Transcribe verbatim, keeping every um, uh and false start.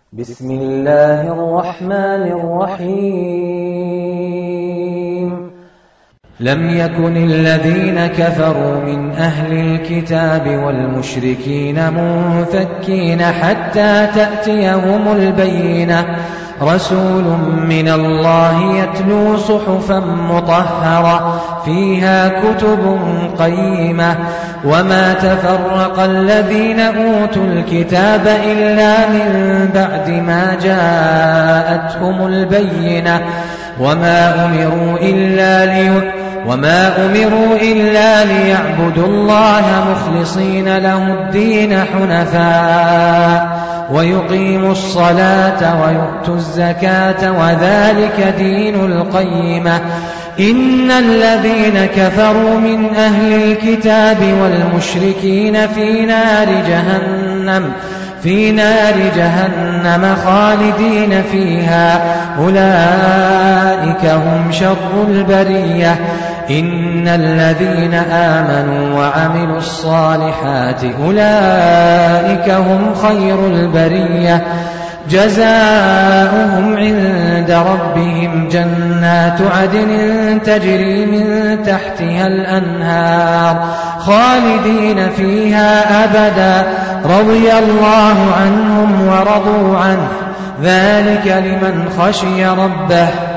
بسم الله الرحمن الرحيم لم يكن الذين كفروا من أهل الكتاب والمشركين منفكين حتى تأتيهم البينة رسول من الله يتلو صحفا مطهرة فيها كتب قيمة وما تفرق الذين أوتوا الكتاب إلا من بعد ما جاءتهم البينة وما أمروا إلا لي وما أمروا إلا ليعبدوا الله مخلصين له الدين حنفاء ويقيموا الصلاة ويؤتوا الزكاة وذلك دين القيمة إن الذين كفروا من أهل الكتاب والمشركين في نار جهنم في نار جهنم خالدين فيها أولئك هم شر البرية إن الذين آمنوا وعملوا الصالحات أولئك هم خير البرية جزاؤهم عند ربهم جنات عدن تجري من تحتها الأنهار خالدين فيها أبدا رضي الله عنهم ورضوا عنه ذلك لمن خشي ربه